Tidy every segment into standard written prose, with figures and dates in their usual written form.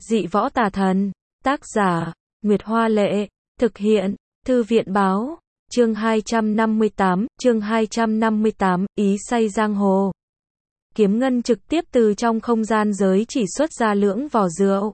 Dị võ tà thần. Tác giả, Nguyệt Hoa Lệ. Thực hiện, Thư viện Báo. Chương 258, Ý say giang hồ. Kiếm Ngân trực tiếp từ trong không gian giới chỉ xuất ra lưỡng vò rượu.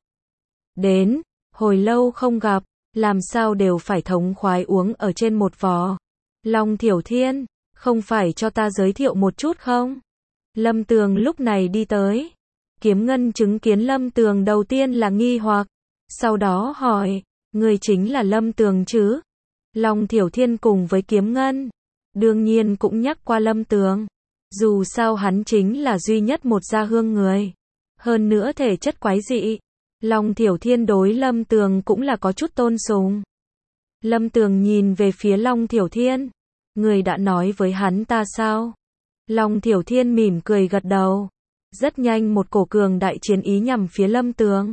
Đến, hồi lâu không gặp, làm sao đều phải thống khoái uống ở trên một vò. Long Thiểu Thiên, không phải cho ta giới thiệu một chút không? Lâm Tường lúc này đi tới. Kiếm Ngân chứng kiến Lâm Tường đầu tiên là nghi hoặc, sau đó hỏi, người chính là Lâm Tường chứ? Long Thiểu Thiên cùng với Kiếm Ngân, đương nhiên cũng nhắc qua Lâm Tường. Dù sao hắn chính là duy nhất một gia hương người. Hơn nữa thể chất quái dị. Long Thiểu Thiên đối Lâm Tường cũng là có chút tôn sùng. Lâm Tường nhìn về phía Long Thiểu Thiên. Người đã nói với hắn ta sao? Long Thiểu Thiên mỉm cười gật đầu. Rất nhanh một cổ cường đại chiến ý nhằm phía Lâm Tường.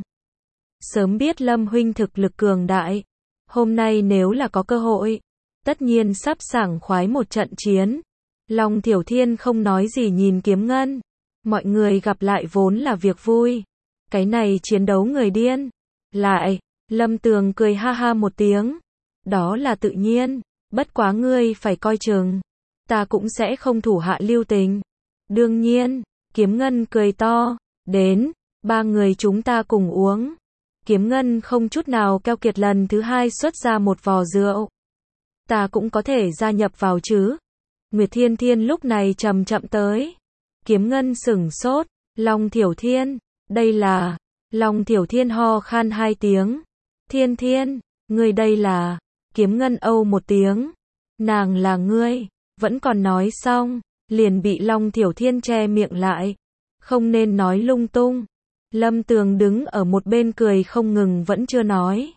Sớm biết Lâm huynh thực lực cường đại. Hôm nay nếu là có cơ hội, tất nhiên sắp sảng khoái một trận chiến. Long Thiểu Thiên không nói gì nhìn Kiếm Ngân. Mọi người gặp lại vốn là việc vui. Cái này chiến đấu người điên. Lại, Lâm Tường cười ha ha một tiếng. Đó là tự nhiên, bất quá ngươi phải coi chừng. Ta cũng sẽ không thủ hạ lưu tình. Đương nhiên, Kiếm Ngân cười to. Đến, ba người chúng ta cùng uống. Kiếm Ngân không chút nào keo kiệt lần thứ hai xuất ra một vò rượu. Ta cũng có thể gia nhập vào chứ? Nguyệt Thiên Thiên lúc này chậm chậm tới. Kiếm Ngân sửng sốt. Long Thiểu Thiên, đây là... Long Thiểu Thiên ho khan hai tiếng. Thiên Thiên, ngươi đây là... Kiếm Ngân âu một tiếng. Nàng là ngươi. Vẫn còn nói xong, liền bị Long Thiểu Thiên che miệng lại. Không nên nói lung tung. Lâm Tường đứng ở một bên cười không ngừng vẫn chưa nói.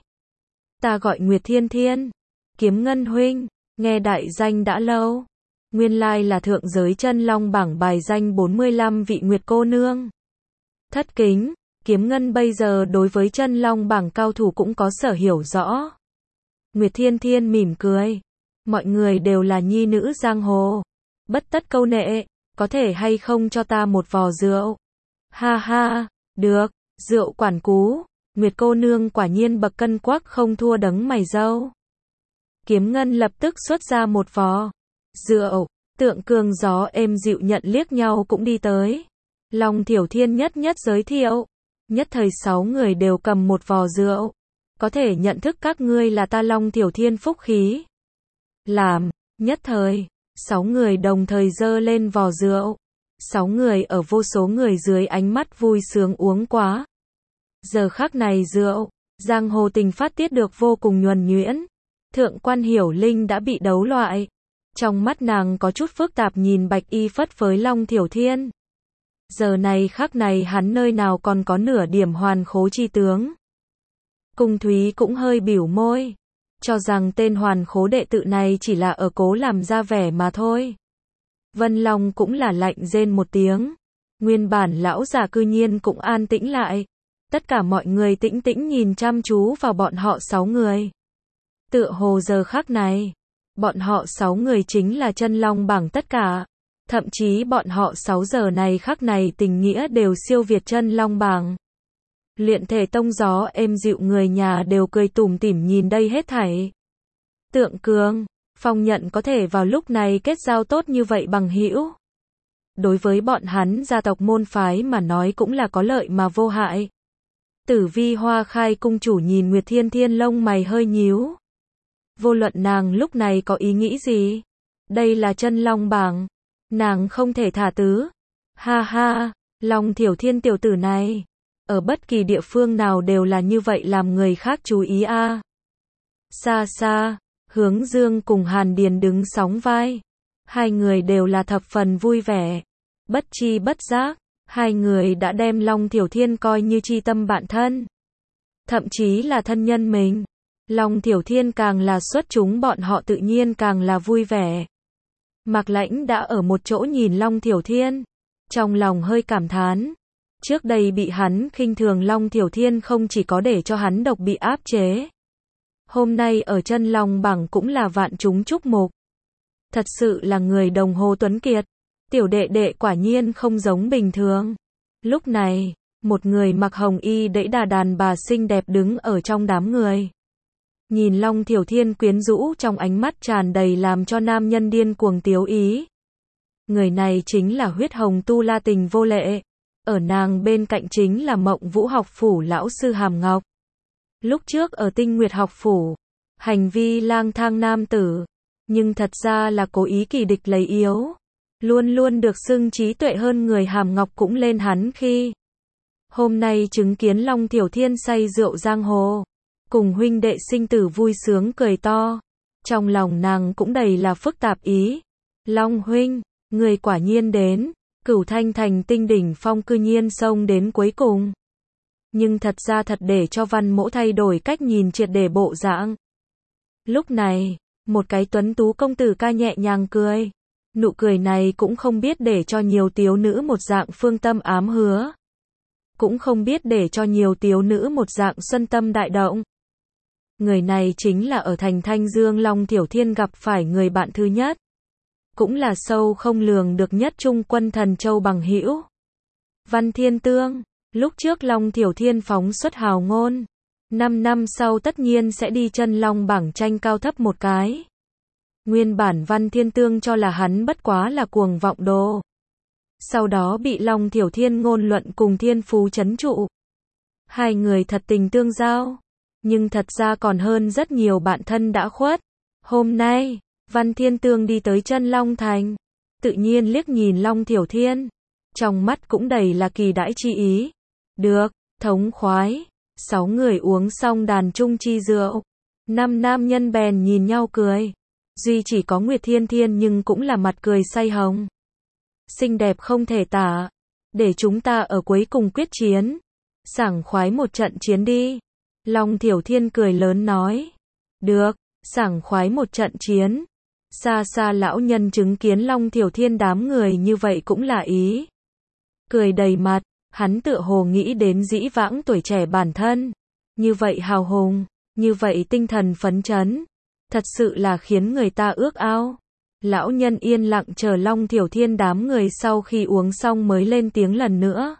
Ta gọi Nguyệt Thiên Thiên. Kiếm Ngân huynh, nghe đại danh đã lâu. Nguyên lai là thượng giới chân long bảng bài danh 45 vị Nguyệt cô nương. Thất kính, Kiếm Ngân bây giờ đối với chân long bảng cao thủ cũng có sở hiểu rõ. Nguyệt Thiên Thiên mỉm cười. Mọi người đều là nhi nữ giang hồ. Bất tất câu nệ, có thể hay không cho ta một vò rượu? Ha ha, được, rượu quản cú. Nguyệt cô nương quả nhiên bậc cân quắc không thua đấng mày râu. Kiếm Ngân lập tức xuất ra một vò rượu. Tượng Cường Gió êm dịu nhận liếc nhau cũng đi tới. Long Thiểu Thiên nhất giới thiệu. Nhất thời 6 người đều cầm một vò rượu. Có thể nhận thức các ngươi là ta Long Thiểu Thiên phúc khí. Làm, nhất thời, 6 người đồng thời giơ lên vò rượu. 6 người ở vô số người dưới ánh mắt vui sướng uống quá. Giờ khắc này rượu, giang hồ tình phát tiết được vô cùng nhuần nhuyễn. Thượng quan Hiểu Linh đã bị đấu loại. Trong mắt nàng có chút phức tạp nhìn Bạch Y Phất với Long Thiểu Thiên. Giờ này khắc này hắn nơi nào còn có nửa điểm hoàn khố chi tướng. Cung Thúy cũng hơi bĩu môi. Cho rằng tên hoàn khố đệ tự này chỉ là ở cố làm ra vẻ mà thôi. Vân Long cũng là lạnh rên một tiếng. Nguyên bản lão già cư nhiên cũng an tĩnh lại. Tất cả mọi người tĩnh tĩnh nhìn chăm chú vào bọn họ 6 người. Tựa hồ giờ khắc này, bọn họ 6 người chính là chân long bảng tất cả. Thậm chí bọn họ 6 giờ này khắc này tình nghĩa đều siêu việt chân long bảng. Luyện Thể Tông Gió êm dịu người nhà đều cười tủm tỉm nhìn đây hết thảy. Tượng Cường, Phong Nhận có thể vào lúc này kết giao tốt như vậy bằng hữu. Đối với bọn hắn gia tộc môn phái mà nói cũng là có lợi mà vô hại. Tử Vi Hoa Khai cung chủ nhìn Nguyệt Thiên Thiên lông mày hơi nhíu. Vô luận nàng lúc này có ý nghĩ gì? Đây là chân long bảng. Nàng không thể thả tứ. Ha ha, Long Thiểu Thiên tiểu tử này. Ở bất kỳ địa phương nào đều là như vậy làm người khác chú ý a. Xa xa, Hướng Dương cùng Hàn Điền đứng sóng vai. Hai người đều là thập phần vui vẻ. Bất chi bất giác, hai người đã đem Long Thiểu Thiên coi như chi tâm bạn thân. Thậm chí là thân nhân mình. Long Thiểu Thiên càng là xuất chúng bọn họ tự nhiên càng là vui vẻ. Mạc Lãnh đã ở một chỗ nhìn Long Thiểu Thiên. Trong lòng hơi cảm thán. Trước đây bị hắn khinh thường Long Thiểu Thiên không chỉ có để cho hắn độc bị áp chế. Hôm nay ở chân long bảng cũng là vạn chúng chúc mục. Thật sự là người đồng hồ tuấn kiệt. Tiểu đệ đệ quả nhiên không giống bình thường. Lúc này, Một người mặc hồng y đẫy đà đàn bà xinh đẹp đứng ở trong đám người. Nhìn Long Thiểu Thiên quyến rũ trong ánh mắt tràn đầy làm cho nam nhân điên cuồng tiếu ý. Người này chính là huyết hồng tu la tình vô lệ. Ở nàng bên cạnh chính là Mộng Vũ học phủ lão sư Hàm Ngọc. Lúc trước ở Tinh Nguyệt học phủ, hành vi lang thang nam tử, nhưng thật ra là cố ý kỳ địch lấy yếu. Luôn luôn được xưng trí tuệ hơn người Hàm Ngọc cũng lên hắn khi. Hôm nay chứng kiến Long Thiểu Thiên say rượu giang hồ, cùng huynh đệ sinh tử vui sướng cười to. Trong lòng nàng cũng đầy là phức tạp ý. Long huynh, người quả nhiên đến, Cửu Thanh thành tinh đỉnh phong cư nhiên xông đến cuối cùng. Nhưng thật ra thật để cho Văn Mỗ thay đổi cách nhìn triệt để bộ dạng. Lúc này, một cái tuấn tú công tử ca nhẹ nhàng cười. Nụ cười này cũng không biết để cho nhiều tiếu nữ một dạng phương tâm ám hứa. Cũng không biết để cho nhiều tiếu nữ một dạng xuân tâm đại động. Người này chính là ở thành Thanh Dương Long Thiểu Thiên gặp phải người bạn thứ nhất. Cũng là sâu không lường được nhất trung quân thần châu bằng hữu. Văn Thiên Tương, lúc trước Long Thiểu Thiên phóng xuất hào ngôn. 5 năm sau tất nhiên sẽ đi chân long bảng tranh cao thấp một cái. Nguyên bản Văn Thiên Tương cho là hắn bất quá là cuồng vọng đồ. Sau đó bị Long Thiểu Thiên ngôn luận cùng thiên phú chấn trụ. Hai người thật tình tương giao. Nhưng thật ra còn hơn rất nhiều bạn thân đã khuất. Hôm nay, Văn Thiên Tương đi tới chân Long Thành. Tự nhiên liếc nhìn Long Thiểu Thiên. Trong mắt cũng đầy là kỳ đãi chi ý. Được, thống khoái. 6 người uống xong đàn chung chi rượu. 5 nam nhân bèn nhìn nhau cười. Duy chỉ có Nguyệt Thiên Thiên nhưng cũng là mặt cười say hồng. Xinh đẹp không thể tả. Để chúng ta ở cuối cùng quyết chiến. Sảng khoái một trận chiến đi. Long Thiểu Thiên cười lớn nói. Được, sảng khoái một trận chiến. Xa xa lão nhân chứng kiến Long Thiểu Thiên đám người như vậy cũng là ý. Cười đầy mặt, hắn tựa hồ nghĩ đến dĩ vãng tuổi trẻ bản thân. Như vậy hào hùng, như vậy tinh thần phấn chấn. Thật sự là khiến người ta ước ao. Lão nhân yên lặng chờ Long Thiểu Thiên đám người sau khi uống xong mới lên tiếng lần nữa.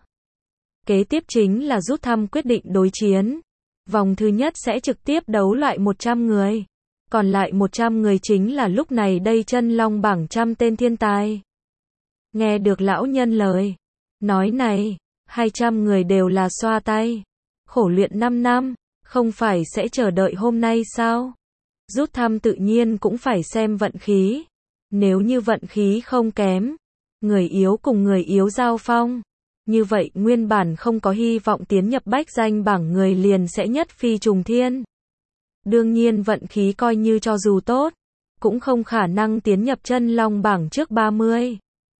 Kế tiếp chính là rút thăm quyết định đối chiến. Vòng thứ nhất sẽ trực tiếp đấu loại 100 người. Còn lại 100 người chính là lúc này đây chân long bảng 100 tên thiên tài. Nghe được lão nhân lời nói này, 200 người đều là xoa tay. Khổ luyện 5 năm, không phải sẽ chờ đợi hôm nay sao? Rút thăm tự nhiên cũng phải xem vận khí. Nếu như vận khí không kém, người yếu cùng người yếu giao phong. Như vậy nguyên bản không có hy vọng tiến nhập bách danh bảng người liền sẽ nhất phi trùng thiên. Đương nhiên vận khí coi như cho dù tốt, cũng không khả năng tiến nhập chân long bảng trước 30.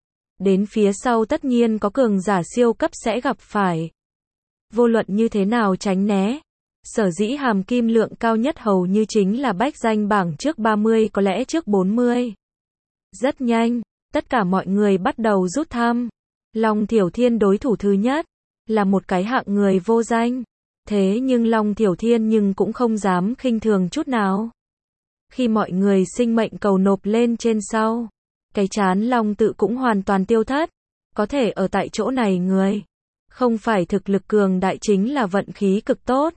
Đến phía sau tất nhiên có cường giả siêu cấp sẽ gặp phải. Vô luận như thế nào tránh né. Sở dĩ hàm kim lượng cao nhất hầu như chính là bách danh bảng trước 30 có lẽ trước 40. Rất nhanh, tất cả mọi người bắt đầu rút thăm. Long Thiểu Thiên đối thủ thứ nhất, là một cái hạng người vô danh. Thế nhưng Long Thiểu Thiên nhưng cũng không dám khinh thường chút nào. Khi mọi người sinh mệnh cầu nộp lên trên sau, cái chán Long tự cũng hoàn toàn tiêu thất. Có thể ở tại chỗ này người, không phải thực lực cường đại chính là vận khí cực tốt.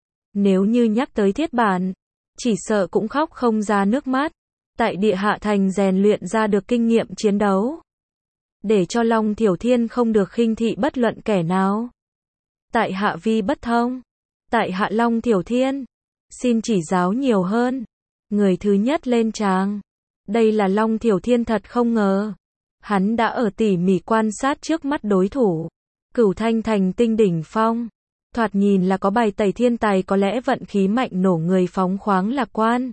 Nếu như nhắc tới thiết bản, chỉ sợ cũng khóc không ra nước mắt. Tại địa hạ thành rèn luyện ra được kinh nghiệm chiến đấu. Để cho Long Thiểu Thiên không được khinh thị bất luận kẻ nào. Tại hạ vi bất thông. Tại hạ Long Thiểu Thiên. Xin chỉ giáo nhiều hơn. Người thứ nhất lên tràng. Đây là Long Thiểu Thiên thật không ngờ. Hắn đã ở tỉ mỉ quan sát trước mắt đối thủ. Cửu Thanh thành tinh đỉnh phong. Thoạt nhìn là có bài tẩy thiên tài có lẽ vận khí mạnh nổ người phóng khoáng lạc quan.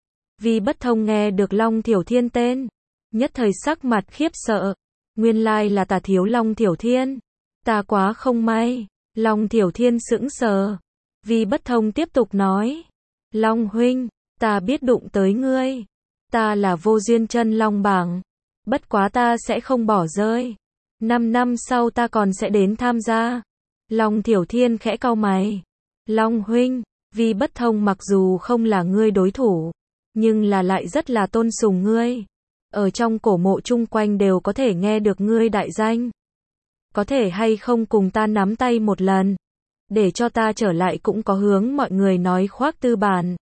Vi bất thông nghe được Long Thiểu Thiên tên. Nhất thời sắc mặt khiếp sợ. Nguyên lai là Tà thiếu Long Thiểu Thiên. Ta quá không may. Long Thiểu Thiên sững sờ. Vi bất thông tiếp tục nói. Long huynh, ta biết đụng tới ngươi. Ta là vô duyên chân long bảng. Bất quá ta sẽ không bỏ rơi. 5 năm sau ta còn sẽ đến tham gia. Long Thiểu Thiên khẽ cau mày. Long huynh, Vi bất thông mặc dù không là ngươi đối thủ, nhưng là lại rất là tôn sùng ngươi. Ở trong cổ mộ chung quanh đều có thể nghe được ngươi đại danh. có thể hay không cùng ta nắm tay một lần, để cho ta trở lại cũng có hướng mọi người nói khoác tư bản.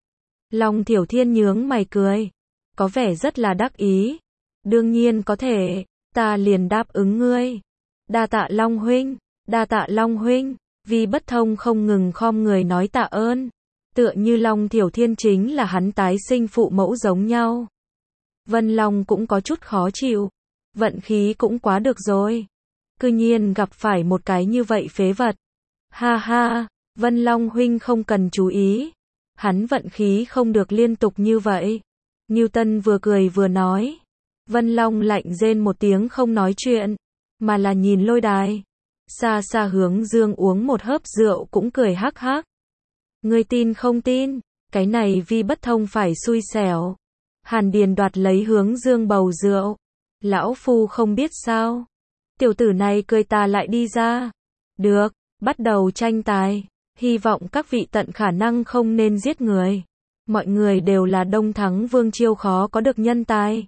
Long Thiểu Thiên nhướng mày cười, có vẻ rất là đắc ý. Đương nhiên có thể, ta liền đáp ứng ngươi. Đa tạ Long huynh, đa tạ Long huynh. Vi Bất Thông không ngừng khom người nói tạ ơn, tựa như Long Thiểu Thiên chính là hắn tái sinh phụ mẫu giống nhau. Vân Long cũng có chút khó chịu, vận khí cũng quá được rồi, cư nhiên gặp phải một cái như vậy phế vật. Ha ha, Vân Long huynh không cần chú ý, hắn vận khí không được liên tục như vậy. Newton vừa cười vừa nói. Vân Long lạnh rên một tiếng không nói chuyện, mà là nhìn lôi đài. Xa xa Hướng Dương uống một hớp rượu cũng cười hắc hắc. Ngươi tin không tin, cái này Vi Bất Thông phải xui xẻo. Hàn Điền đoạt lấy Hướng Dương bầu rượu. Lão phu không biết sao. Tiểu tử này cười ta lại đi ra. Được, bắt đầu tranh tài. Hy vọng các vị tận khả năng không nên giết người. Mọi người đều là Đông Thắng Vương Chiêu khó có được nhân tài.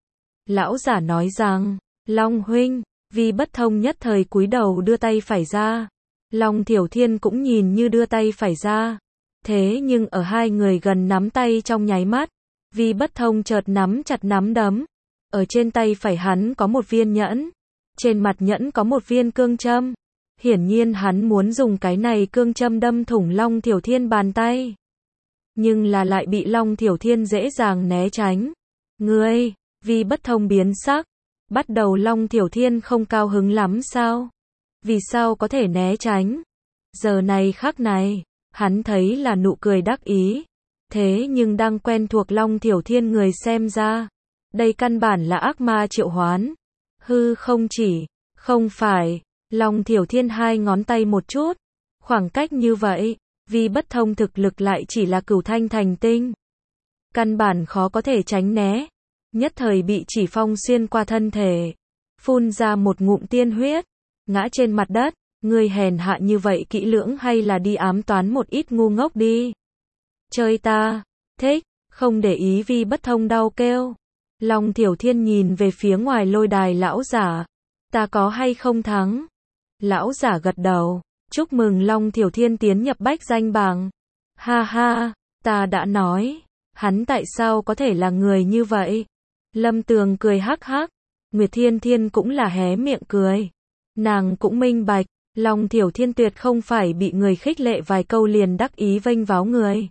Lão giả nói rằng, Long huynh, Vi Bất Thông nhất thời cúi đầu đưa tay phải ra. Long Thiểu Thiên cũng nhìn như đưa tay phải ra. Thế nhưng ở hai người gần nắm tay trong nháy mắt, Vi Bất Thông chợt nắm chặt nắm đấm. Ở trên tay phải hắn có một viên nhẫn. Trên mặt nhẫn có một viên cương châm. Hiển nhiên hắn muốn dùng cái này cương châm đâm thủng Long Thiểu Thiên bàn tay. Nhưng là lại bị Long Thiểu Thiên dễ dàng né tránh. Ngươi, Vi Bất Thông biến sắc. Bắt đầu Long Thiểu Thiên không cao hứng lắm sao? Vì sao có thể né tránh? Giờ này khắc này, hắn thấy là nụ cười đắc ý. Thế nhưng đang quen thuộc Long Thiểu Thiên người xem ra. Đây căn bản là ác ma triệu hoán. Hư không chỉ, không phải. Long Thiểu Thiên hai ngón tay một chút. Khoảng cách như vậy, Vi Bất Thông thực lực lại chỉ là cửu thanh thành tinh. Căn bản khó có thể tránh né. Nhất thời bị chỉ phong xuyên qua thân thể. Phun ra một ngụm tiên huyết. Ngã trên mặt đất. Ngươi hèn hạ như vậy kỹ lưỡng hay là đi ám toán một ít ngu ngốc đi. Chơi ta. Thích. Không để ý Vi Bất Thông đau kêu. Long Thiểu Thiên nhìn về phía ngoài lôi đài lão giả. Ta có hay không thắng? Lão giả gật đầu. Chúc mừng Long Thiểu Thiên tiến nhập bách danh bảng. Ha ha, ta đã nói. Hắn tại sao có thể là người như vậy? Lâm Tường cười hắc hắc. Nguyệt Thiên Thiên cũng là hé miệng cười. Nàng cũng minh bạch. Long Thiểu Thiên tuyệt không phải bị người khích lệ vài câu liền đắc ý vênh váo người.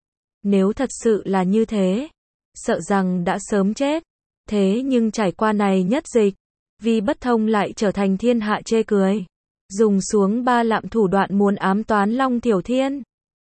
Nếu thật sự là như thế, sợ rằng đã sớm chết. Thế nhưng trải qua này nhất dịch, Vi Bất Thông lại trở thành thiên hạ chê cười. Dùng xuống 3 lạm thủ đoạn muốn ám toán Long Thiểu Thiên.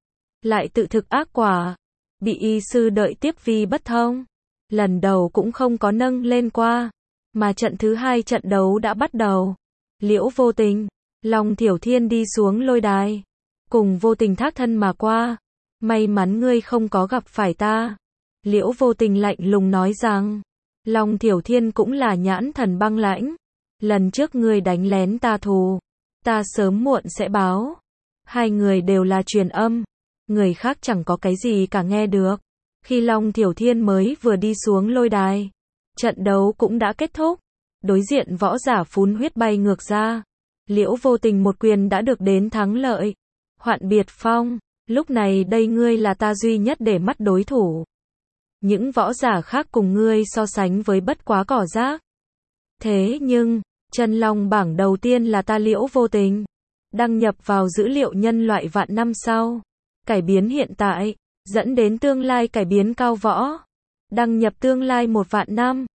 Lại tự thực ác quả. Bị y sư đợi tiếp Vi Bất Thông. Lần đầu cũng không có nâng lên qua. Mà trận thứ 2 trận đấu đã bắt đầu. Liễu Vô Tình, Long Thiểu Thiên đi xuống lôi đài. Cùng Vô Tình thác thân mà qua. May mắn ngươi không có gặp phải ta. Liễu Vô Tình lạnh lùng nói rằng. Long Thiểu Thiên cũng là nhãn thần băng lãnh. Lần trước ngươi đánh lén ta thù. Ta sớm muộn sẽ báo. Hai người đều là truyền âm. Người khác chẳng có cái gì cả nghe được. Khi Long Thiểu Thiên mới vừa đi xuống lôi đài. Trận đấu cũng đã kết thúc. Đối diện võ giả phun huyết bay ngược ra. Liễu Vô Tình một quyền đã được đến thắng lợi. Hoạn Biệt Phong. Lúc này đây ngươi là ta duy nhất để mắt đối thủ. Những võ giả khác cùng ngươi so sánh với bất quá cỏ rác. Thế nhưng, chân long bảng đầu tiên là ta Liễu Vô Tình. Đăng nhập vào dữ liệu nhân loại vạn năm sau. Cải biến hiện tại, dẫn đến tương lai cải biến cao võ. Đăng nhập tương lai 1 vạn năm.